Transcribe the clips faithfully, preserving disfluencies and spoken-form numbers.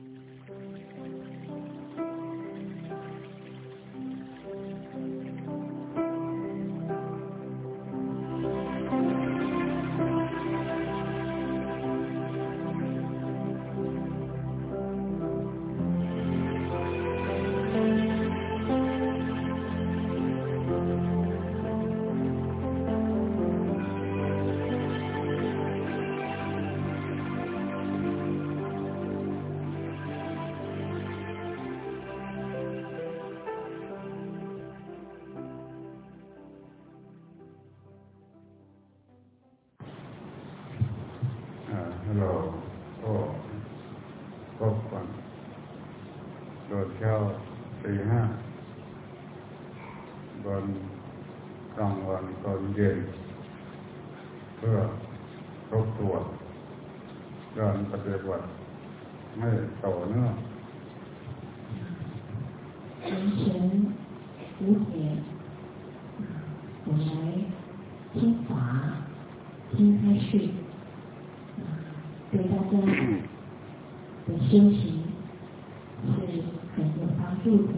เราก็พบกันตอนเช้าตีห้าตอนกลางวันตอนเย็นเพื่อทบทวนการปฏิบัติให้ต่อเนื่อง晨晨五点，我来听法，听开示，对大家的修行是很有帮助的。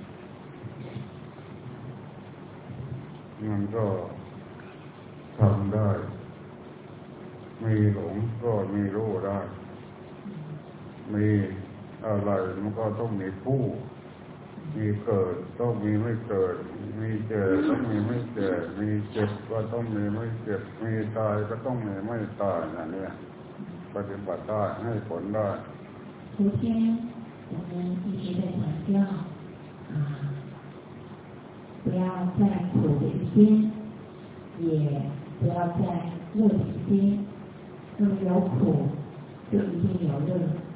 มันก็ทำได้มีหลงก็มีรู้ได้มีอะไรมันก็ต้องมีผู้มีเกิดต้องมีไม่เกิดมีเจ็บต้องมีไม่เจ็บมีเจ็บก็ต้องมีไม่เจ็บมีตายก็ต้องมีไม่ตายอย่างนี้ปฏิบัติได้ให้ผลได้昨天我们一直在强调啊，不要在苦的一边，也不要在乐的一边。那么有苦就一定有乐，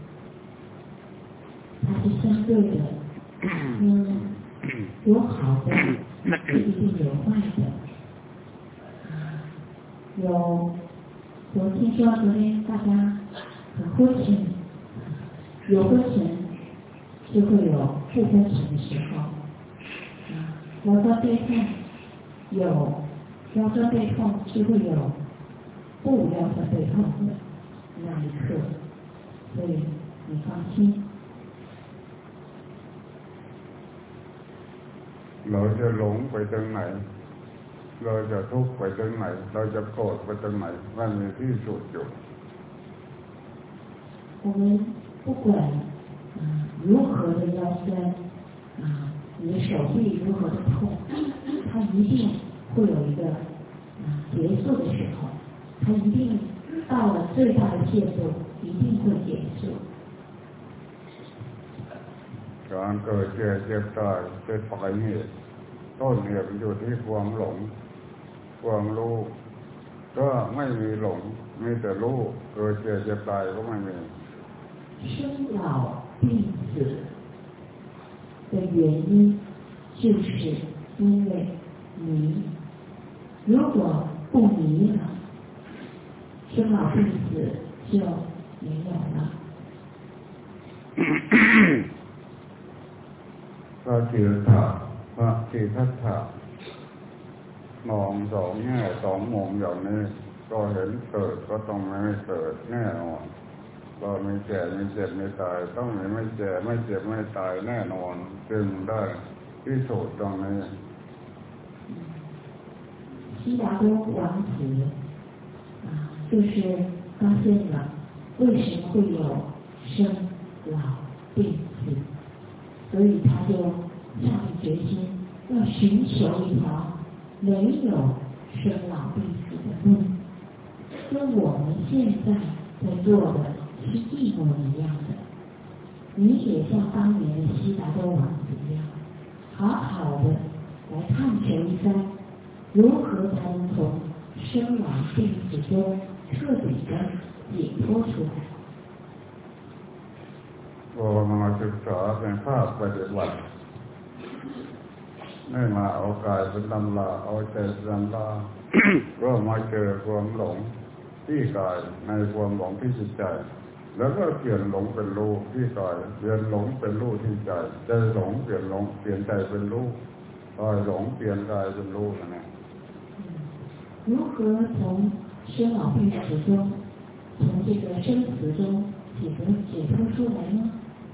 它是相对的。嗯，有好的就一定有坏的。有，我听说昨天大家很昏沉，有昏沉就会有不昏沉的时候。腰酸背痛有腰酸背痛就会有不腰酸背痛的那一刻，所以你放心。 เราจะหลงไปทางไหนเราจะทุกข์ไปทางไหนเราจะโกรธไปทางไหนมันมีที่สุดอยู่我们不管啊如何的腰酸啊，你的手臂如何的痛，它一定会有一个啊结束的时候，它一定到了最大的限度，一定会结束。 การเกิดแก่เจ็บตายเป็นปลายเหตุต้นเหตุมันอยู่ที่ความหลงความรู้ก็ไม่มีหลงมีแต่รู้เกิดแก่เจ็บตายก็ไม่มี生老病死的原因就是因为迷，如果不迷了，生老病死就没有了。 พระจิตตะพระจิตทัฏฐะมองสองแง่สองมุมอย่างนี้ก็เห็นเกิดก็ต้องไม่เกิดแน่นอนก็ไม่แก่ไม่เจ็บไม่ตายต้องไม่ไม่แก่ไม่เจ็บไม่ตายแน่นอนจึงได้พิสูจน์ตรงนี้悉达多王子啊，就是发现了为什么会有生老病死。所以他就下定决心要寻求一条没有生老病死的路，跟我们现在在做的是一模一样的。你也像当年的悉达多王子一样，好好的来探求一番，如何才能从生老病死中彻底的解脱出来。 พอมาศึกษาเป็นภาคปฏิบัติไม่มาเอากายเป็นตำราเอาใจเป็นตำราก็มาเจอความหลงที่กายในความหลงที่จิตใจแล้วก็เปลี่ยนหลงเป็นรู้ที่กายเปลี่ยนหลงเป็นรู้ที่ใจใจหลงเปลี่ยนหลงเปลี่ยนใจเป็นรู้กายหลงเปลี่ยนกายเป็นรู้นะ如何从生老病死中，从这个生死中解脱解脱出来呢？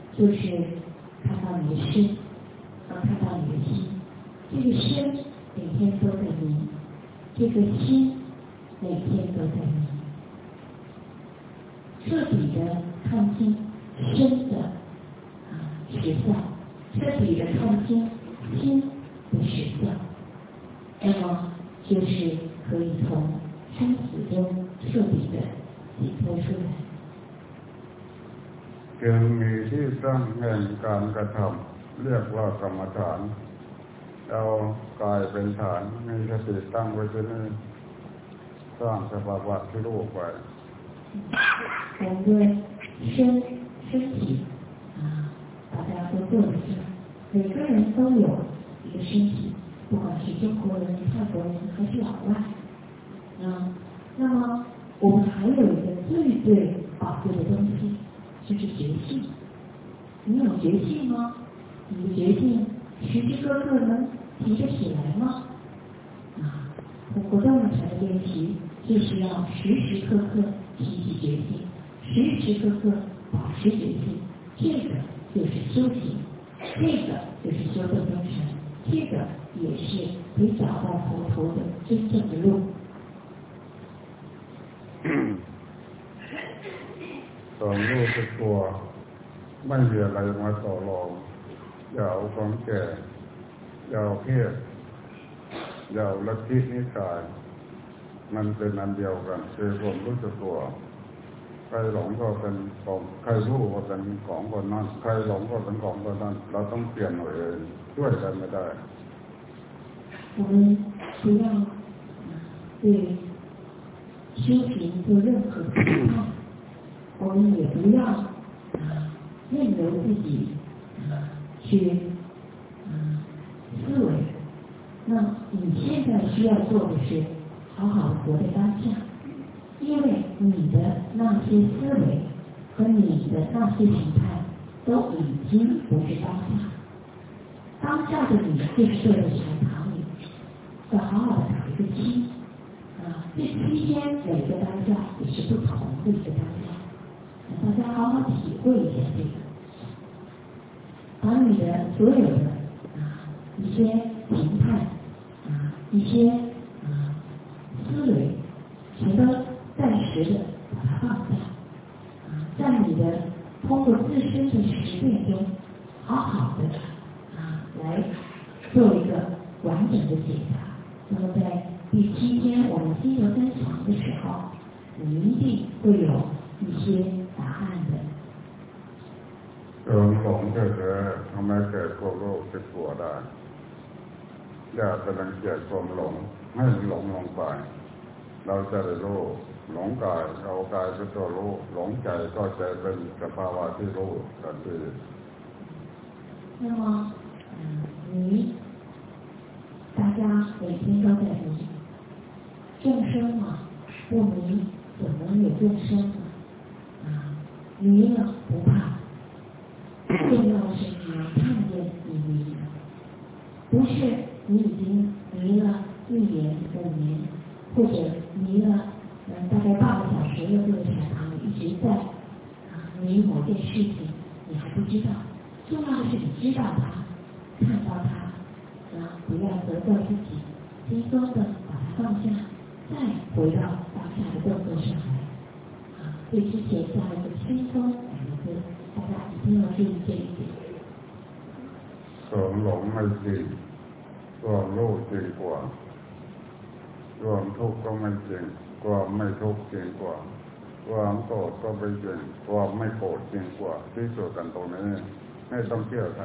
就是看到你的身，和看到你的心。这个身每天都在迷，这个心每天都在迷。彻底的看清身的啊实相，彻底的看清心的实相，那么就是可以从生死中彻底的解脱出来。 จึงมีที่ตั้งแห่งการกระทำเรียกว่ากรรมฐานเอากายเป็นฐานมีสติตั้งไว้ที่นี่สร้างสภาวะที่รู้ไป我们的身身体啊，大家都做得上，每个人都有一个身体，不管是中国人、泰国人还是老外。啊，那么我们还有一个最最宝贵的东西，就是觉性。你有觉性吗？你的觉性时时刻刻能提得起来吗？啊，通过这么长的练习，就是要时时刻刻提起觉性，时时刻刻保持觉性，这个就是修行，这个就是修得真诚，这个也是可以找到佛陀的真正的路。 ตอนรู้สึกตัวไม่มีอะไรมาต่อรองอย่าเอาความแก่อย่าเอาเพศอย่าเอาลัทธินิสัยมันเป็นอันเดียวกันคือความรู้สึกตัวใครหลงก็เป็นของใครรู้ก็เป็นของคนนั้นใครหลงก็เป็นของคนนั้นเราต้องเปลี่ยนหน่อยเองช่วยกันไม่ได้我们不要对修行做任何的批判，我们也不要啊任由自己啊去啊思维。那你现在需要做的是好好的活在当下，因为你的那些思维和你的那些形态都已经不是当下。当下的你就是坐在禅堂里，要好好的打一个七啊，这七天每个当下也是不同的一个当下，大家好好体会一下这个，把你的所有的啊一些形态啊一些啊思维，全都暂时的把它放下啊，在你的通过自身的实践中，好好的啊来做一个完整的解答。那么在第七天我们心得分享的时候，你一定会有一些答案的。 เรื่องหลงเกิดทำให้เกิดความโลภติดตัวได้อย่าไปรังเกียจความหลงให้หลงลงไปเราจะได้รู้หลงกายเรากายเป็นตัวรู้หลงใจก็ใจเป็นสภาวะที่รู้ทันที那么你大家每天都在迷众生嘛，不迷怎么有众生呢？啊，迷了不怕，重要的是你要看见你迷，不是你已经迷了一年、五年，或者迷了嗯大概半个小时的这个禅堂，一直在啊迷某件事情，你还不知道。重要的是你知道它，看到它，然后不要责怪自己，轻松的把它放下，再回到当下的动作上来。啊，对之前加了一个轻松两个字，大家一定要注意这一点。 ความหลงไม่จริงความรู้จริงกว่าความทุกข์ก็ไม่จริงความไม่ทุกข์จริงกว่าความโกรธก็ไม่จริงความไม่โกรธจริงกว่าที่สุดกันตรงนี้ไม่ต้องเชื่อใคร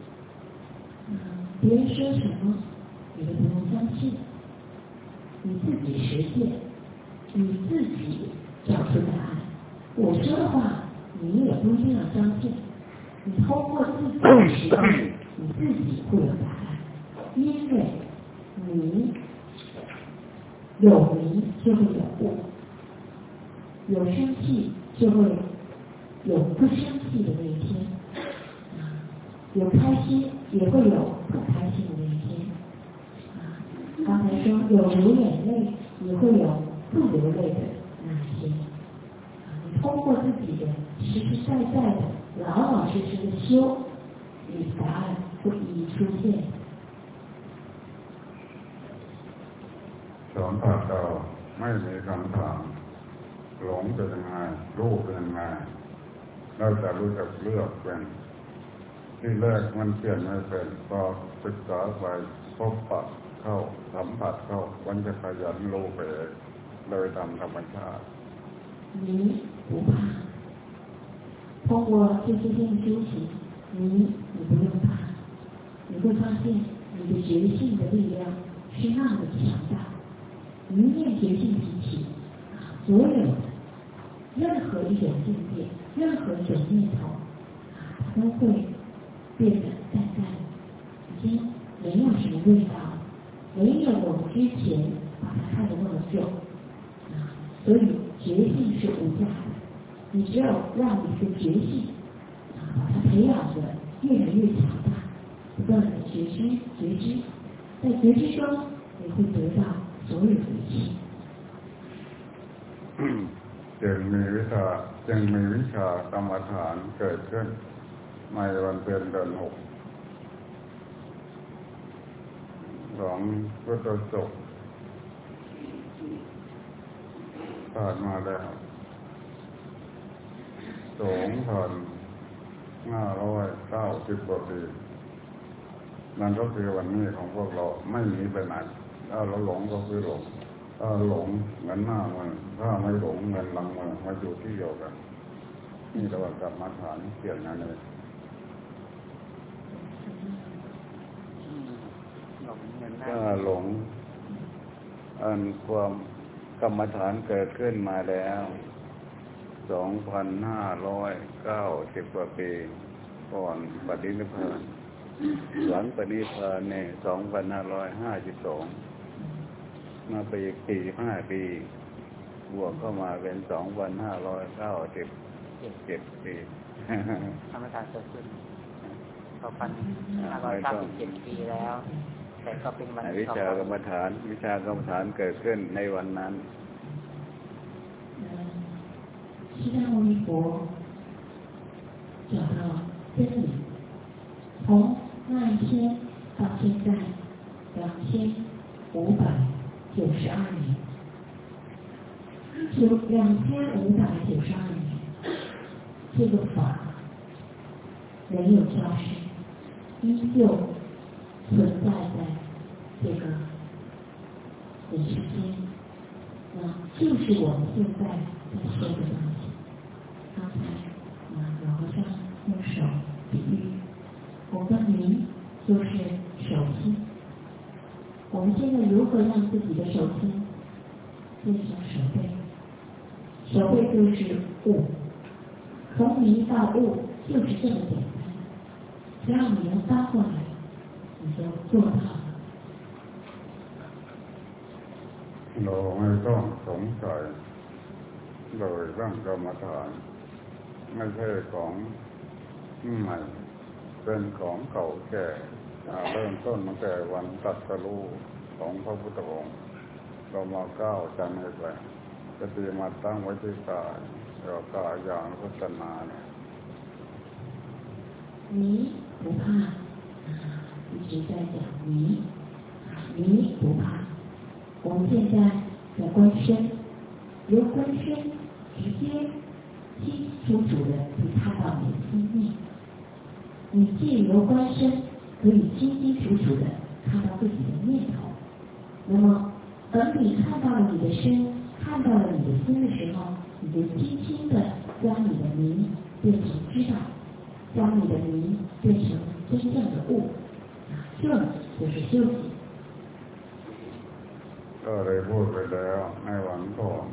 别人说什么你都不用相信，你自己实践，你自己找出答案。我说的话你也不一定要相信，你通过自己的实践你自己会有答案，因为你有迷就会有悟，有生气就会有不生气的那一天，有开心也会有不开心的那一天。刚才说有流眼泪也会有不流泪的那一天。你通过自己的实实在在的老老实实的修，你答案会一一出现。 สอนผัดเราไม่มีคำถามหลงเป็นยังไงรู้เป็นยังไงเราจะรู้จักเลือกเป็นที่แรกมันเปลี่ยนไม่เป็นพอศึกษาไปพบปะเข้าสัมผัสเข้าวันจะขยันรู้ไปเลยตามธรรมชาติ你不怕通过这些天修行你你不用怕你会发现你的觉性的力量是那么强大一念觉性提起所有的任何一种境界任何一种念头都会变得淡淡已经没有什么味道没有我们之前把它看得那么重所以觉性是无价的你只有让你的觉性把它培养的越来越强大不断的觉知觉知在觉知中你会得到所有的一切จึงมีวิชาจึงมีวิชากรรมฐานเกิดขึ้นในวันเพ็ญเดือนหกของพุทธศักราชผ่านมาแล้วสองพันห้าร้อยเก้าสิบกว่าปีนั่นก็คือวันนี้ของพวกเราไม่หนีไปไหนถ้าเราหลงก็คือหลงถ้าหลงเงินหน้ามือถ้าไม่หลงเงินหลังมือมาอยู่ที่เดียวกันนี่ระหว่างกรรมฐานเปลี่ยนนั่นเองถ้าหลงอันความกรรมฐานเกิดขึ้นมาแล้วสองพันห้าร้อยเก้าสิบกว่าปีก่อนปฏินิพพานหลังปฏินิพพานเนี่ยสองพันห้าร้อยห้าสิบสองมาไปอีกสี่ห้าปีบวกเข้ามาเป็นสองพันห้าร้อยเก้าสิบเจ็ดปีธรรมชาติเกิดขึ้นสองพันห้าร้อยเก้าสิบเจ็ดปีแล้วแต่ก็เป็นวันวิชากรรมฐานวิชากรรมฐานเกิดขึ้นในวันนั้น释迦牟尼佛找到真理，从那一天到现在两千五百九十二年，有两千五百九十二年，这个法没有消失，依旧存在在这个人世间，那就是我们现在在说的东西。刚才啊，老和尚用手比喻，我们名就是手心。我们现在如何让自己的手心变成手背？手背就是悟，从名到悟就是这么简单。只要你能翻过来，你就做到了。 เราไม่ต้องสงสัยเลยเรื่องกรรมฐานไม่ใช่ของใหม่เป็นของเก่าแก่เริ่มต้นตั้งแต่วันตรัสรู้ของพระพุทธองค์เรามาก้าวจำให้ไปจะตีมาตั้งไว้ที่กายเรากายอย่างพัฒนาเนี่ย你不怕一直在讲你你不怕我们现在在观身由观身直接清清楚楚的可以看到你的心念你借由观身可以清清楚楚的看到自己的念头那么等你看到了你的身看到了你的心的时候你就轻轻的将你的名变成知道将你的名变成真正的悟这就是修行ก็ได้พูดไปแล้วในวันก่อน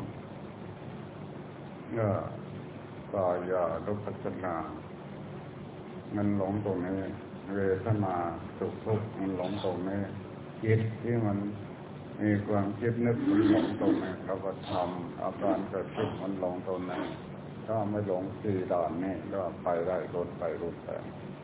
ก็กายานุปัสสนามันหลงตรงนี้เวทนาสุขทุกข์มันหลงตรงนี้จิตที่มันมีความคิดนึกมันหลงตรงนี้เราก็ทำอาการเกิดขึ้นมันหลงตรงนั้นถ้าไม่หลงสี่ด่านนี้ก็ไปได้รถไปรถไป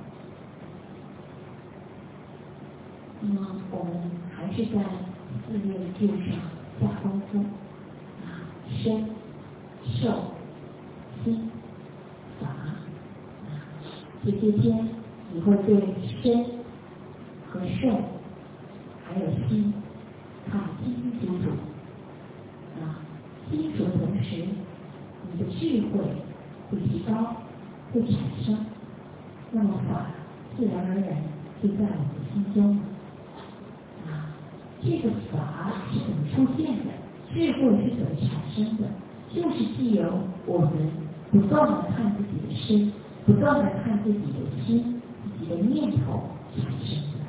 那么我们还是在四念住上下功夫啊身受心法这这些天你会对身和受还有心看清清楚楚啊，清楚的同时，你的智慧会提高，会产生，那么法自然而然就在我们的心中啊。这个法是怎么出现的？智慧是怎么产生的？就是藉由我们不断的看自己的身，不断的看自己的心，自己的念头产生的。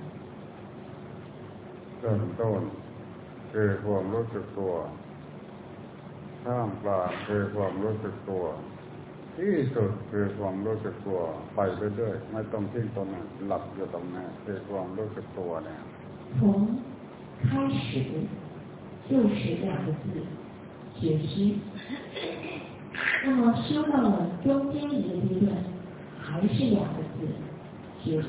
เริ่มต้นคือความรู้สึกตัวท่ามกลางคือความรู้สึกตัวที่สุดคือความรู้สึกตัวไปเรื่อยๆไม่ต้องทิ้งตรงนั้นหลับอยู่ตรงนั้นคือความรู้สึกตัวเนี่ย从开始就是两个字觉知，那么修到了中间一个阶段还是两个字觉知。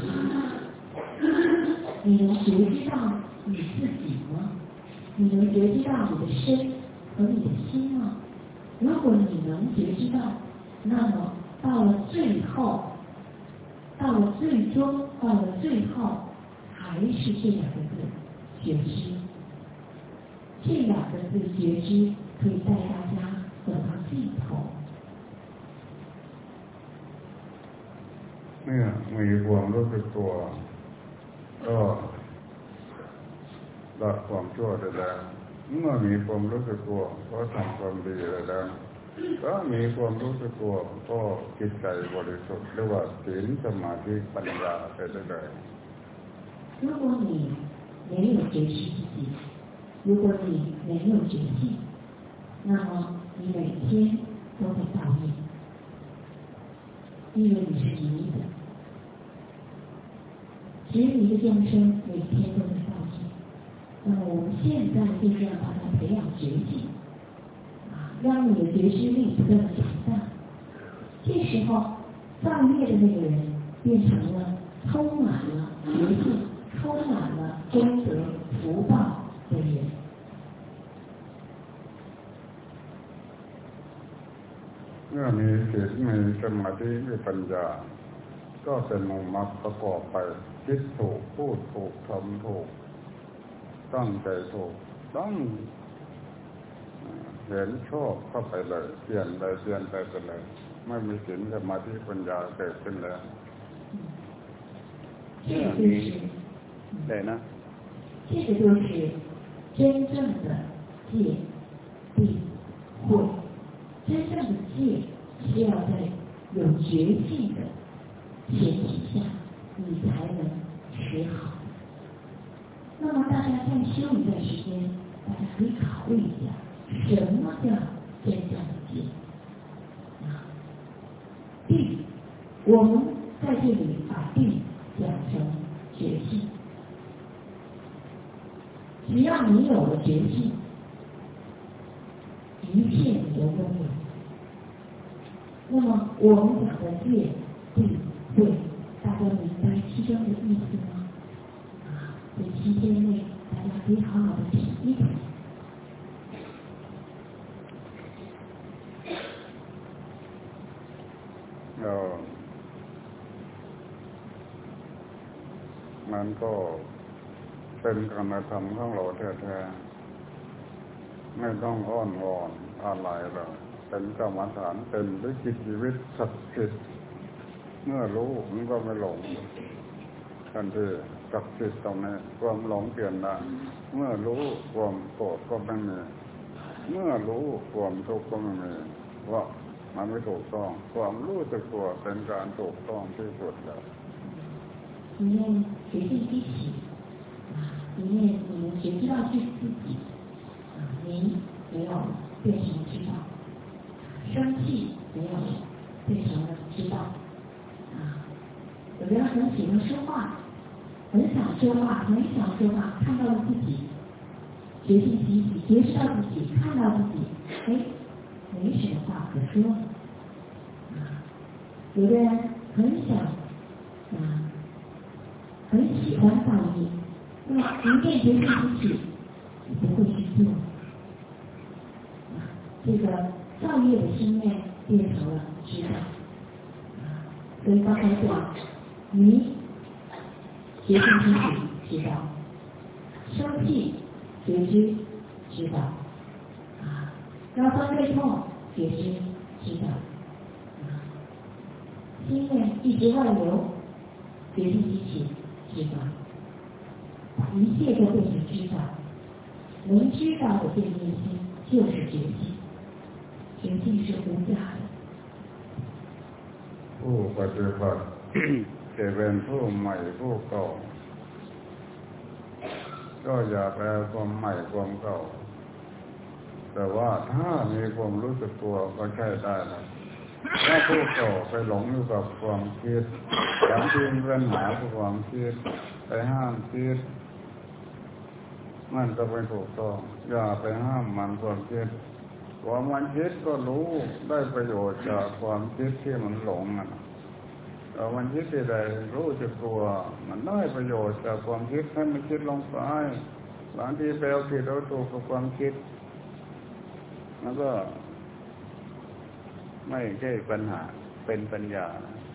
你能觉知到你自己吗？你能觉知到你的身和你的心吗？如果你能觉知到，那么到了最后，到了最终，到了最后，还是这两个字觉知。这两个字觉知可以带大家走到尽头。 เนี่ยมีความรู้สึกตัวก็ละความชั่วได้แล้วเมื่อมีความรู้สึกตัวก็ทำความดีได้แล้วถ้ามีความรู้สึกตัวก็จิตใจบริสุทธิ์เรียกว่าศีลสมาธิปัญญาไปได้เลย如果你没有觉知自己，如果你没有觉性，那么你每天都会造业，因为你是迷的，执迷的众生每天都会造业。那么我们现在就是要把它培养觉性，啊，让你的觉知力不断的强大。这时候造业的那个人变成了充满了觉性，充满了功德福报的人。 เมื่อมีศีลมีสมาธิมีปัญญาก็เป็นองค์มรรคประกอบไปคิดถูกพูดถูกทำถูกตั้งใจถูกต้องเห็นชอบเข้าไปเลยเปลี่ยนไปเปลี่ยนไปไปเลยไม่มีศีลสมาธิปัญญาเกิดขึ้นแล้ว这个就是对呢这个就是真正的戒定慧。真正的戒是要在有觉性的前提下，你才能持好。那么大家再修一段时间，大家可以考虑一下，什么叫真正的戒？啊，定，我们在这里把定讲成觉性。只要你有了觉性，一切你都拥有。那么我们讲的戒定慧，大家明白其中的意思吗？啊，这七天内大家可以好好的体一体。 เรามันก็เป็นการทำของเราแท้ๆไม่ต้องอ้อนวอนอะไรหรอกเป็นกรรมฐานเป็นวิถีชีวิตศักดิ์สิทธิ์เมื่อรู้มันก็ไม่หลงทันทีศักดิ์สิทธิ์ตรงนี้ความหลงเปลี่ยนได้เมื่อรู้ความโกรธก็ไม่มีเมื่อรู้ความทุกข์ก็ไม่มีว่ามันไม่ถูกต้องความรู้สึกตัวเป็นการถูกต้องที่สุดแล้ว里面觉性一起啊，里面你们觉知到是自己啊，您没有变成知道，生气没有变成了知道啊。有的人很喜欢说话，很想说话，很想说话，看到了自己，觉性起起，觉知到自己，看到自己，哎，没什么话可说啊。有的人很想啊。很喜欢造业，那么一念觉性起起，你不会去做，啊，这个造业的心念变成了知道，啊， 所以刚才讲，迷觉性提起知道，生气觉知知道，啊，腰酸背痛觉知知道，啊，心念一直外流觉性提起知道，把一切都变成知道，能知道的这念心就是觉性，觉性是无价的。 ผู้ปฏิบัติจะเป็นผู้ใหม่ผู้เก่าก็อย่าไปเอาความใหม่ความเก่าแต่ว่าถ้ามีความรู้สึกตัวก็ใช้ได้นะถ้าผู้เก่าไปหลงอยู่กับความคิดอย่างที่เป็นหาความคิดไปห้ามคิดมันก็ไม่ถูกต้องอย่าไปห้ามมันความคิดความมันคิดก็รู้ได้ประโยชน์จากความคิดที่มันหลงมันแต่มันคิดที่ใดรู้จักตัวมันได้ประโยชน์จากความคิดให้มันคิดลงไปบางทีไปเอาผิดเอาถูกกับความคิดแล้วก็ไม่ใช่ปัญหาเป็นปัญญา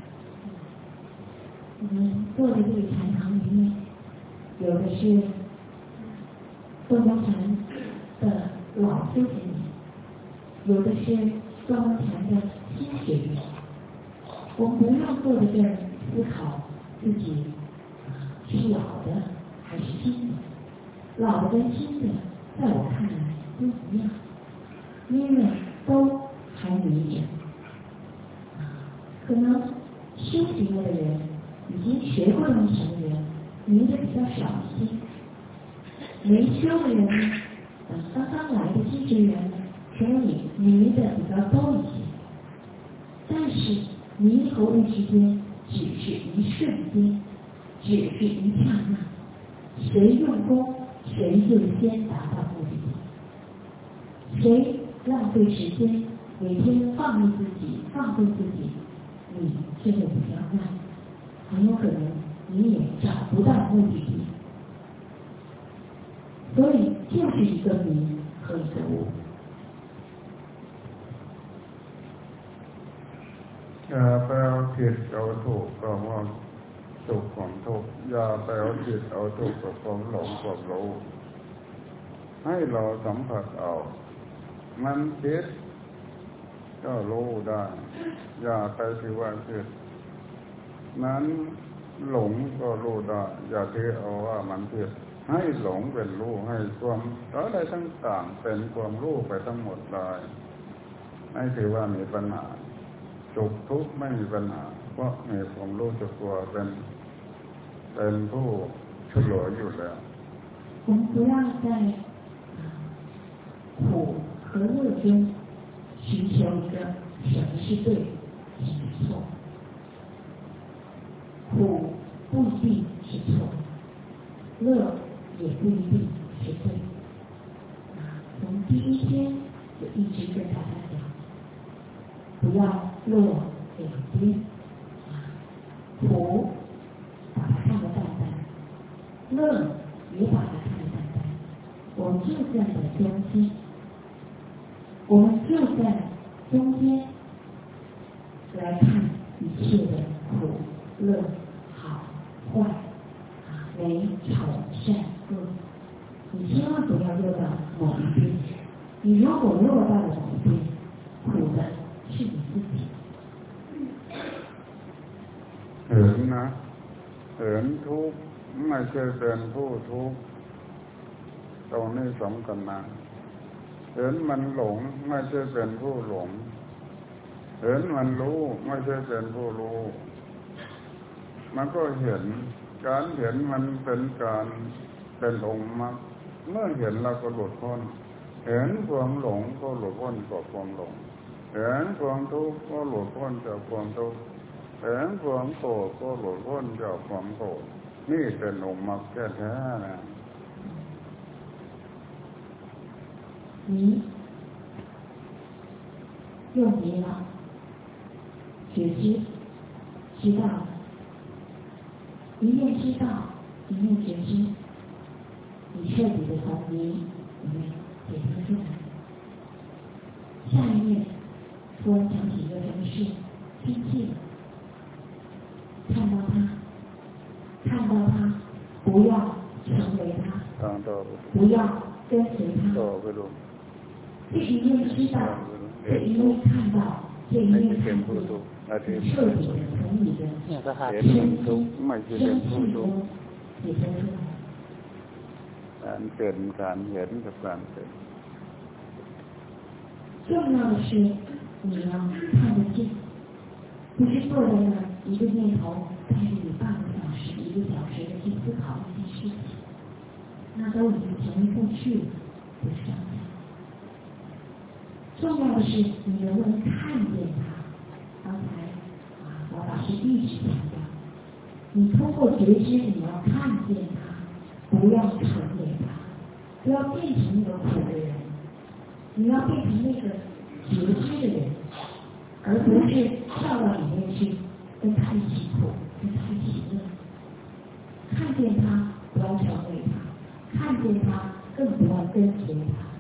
我们坐在这里禅堂里面，有的是东方禅的老修行人，有的是东方禅的新学员。我们不要坐在这儿思考自己是老的还是新的，老的跟新的在我看来都一样，因为都还迷着。可能修行了的人，已经学过东西的人，迷的比较少一些；没修的人呢，呃，刚刚来的新学员呢，可能你迷的比较多一些。但是迷和悟之间只是一瞬间，只是一刹那，谁用功谁就先达到目的地，谁浪费时间每天放逸自己放纵自己，你就会比较慢，很有可能你也找不到目的地。所以就是一个迷和一个悟。 อย่าไปเอาผิดเอาถูกกับความสุขความทุกข์อย่าไปเอาผิดเอาถูกกับความหลงความรู้ให้เราสัมผัสเอามันคิดก็รู้ได้อย่าไปถือว่าคิดนั้นหลงก็รู้ได้อย่าถือเอาว่ามันผิดให้หลงเป็นรู้ให้ความอะไรต่างๆเป็นความรู้ไปทั้งหมดเลยไม่ถือว่ามีปัญหาสุขทุกข์ไม่มีปัญหาเพราะมีความรู้จักตัวเป็นเป็นผู้เฉลยอยู่แล้ว我们不要在苦和乐中寻求一个什么是对什么是错，苦不一定是错，乐也不一定是对。从第一天就一直跟大家讲，不要落两边，苦把它看得淡淡，乐也把它看得淡淡，我们就站在中间，我们就在中间来看一切的苦乐好坏美丑善恶，你千万不要落到某一边，你如果落到了某一边，苦的是你自己。 เห็นนะเห็นทุกข์ไม่ใช่เป็นผู้ทุกข์ตรงนี้สำคัญนะเห็นมันหลงไม่ใช่เป็นผู้หลงเห็นมันรู้ไม่ใช่เป็นผู้รู้มันก็เห็นการเห็นมันเป็นการเป็นองค์มรรคเมื่อเห็นเราก็หลุดพ้นเห็นความหลงก็หลุดพ้นจากความหลงเห็นความทุกข์ก็หลุดพ้นจากความทุกข์เห็นความโกรธก็หลุดพ้นจากความโกรธนี่เป็นองค์มรรคแท้ๆนะ迷又迷了，觉知知道了，一念知道，一念觉知，你彻底的从迷里面解脱出来。下一念突然想起一个什么事，生气了， 不要跟随他。这一面知道，这一面看到，这一面看见，彻底的从你的身心、生气中解脱出来。 การเป็นการเห็นกับการเป็น。 重要的是你要看得见，不是坐在那一个念头带着你半个小时、一个小时的去思考一件事情，那都已经前一步去了，不是这样。重要的是你能不能看见它。刚才啊，王老师一直强调，你通过觉知，你要看见它，不要成为它，不要变成那个苦的人，你要变成那个觉知的人，而不是跳到里面去跟他一起苦，跟他一起乐。看见他，不要成为他；看见他，更不要跟随他。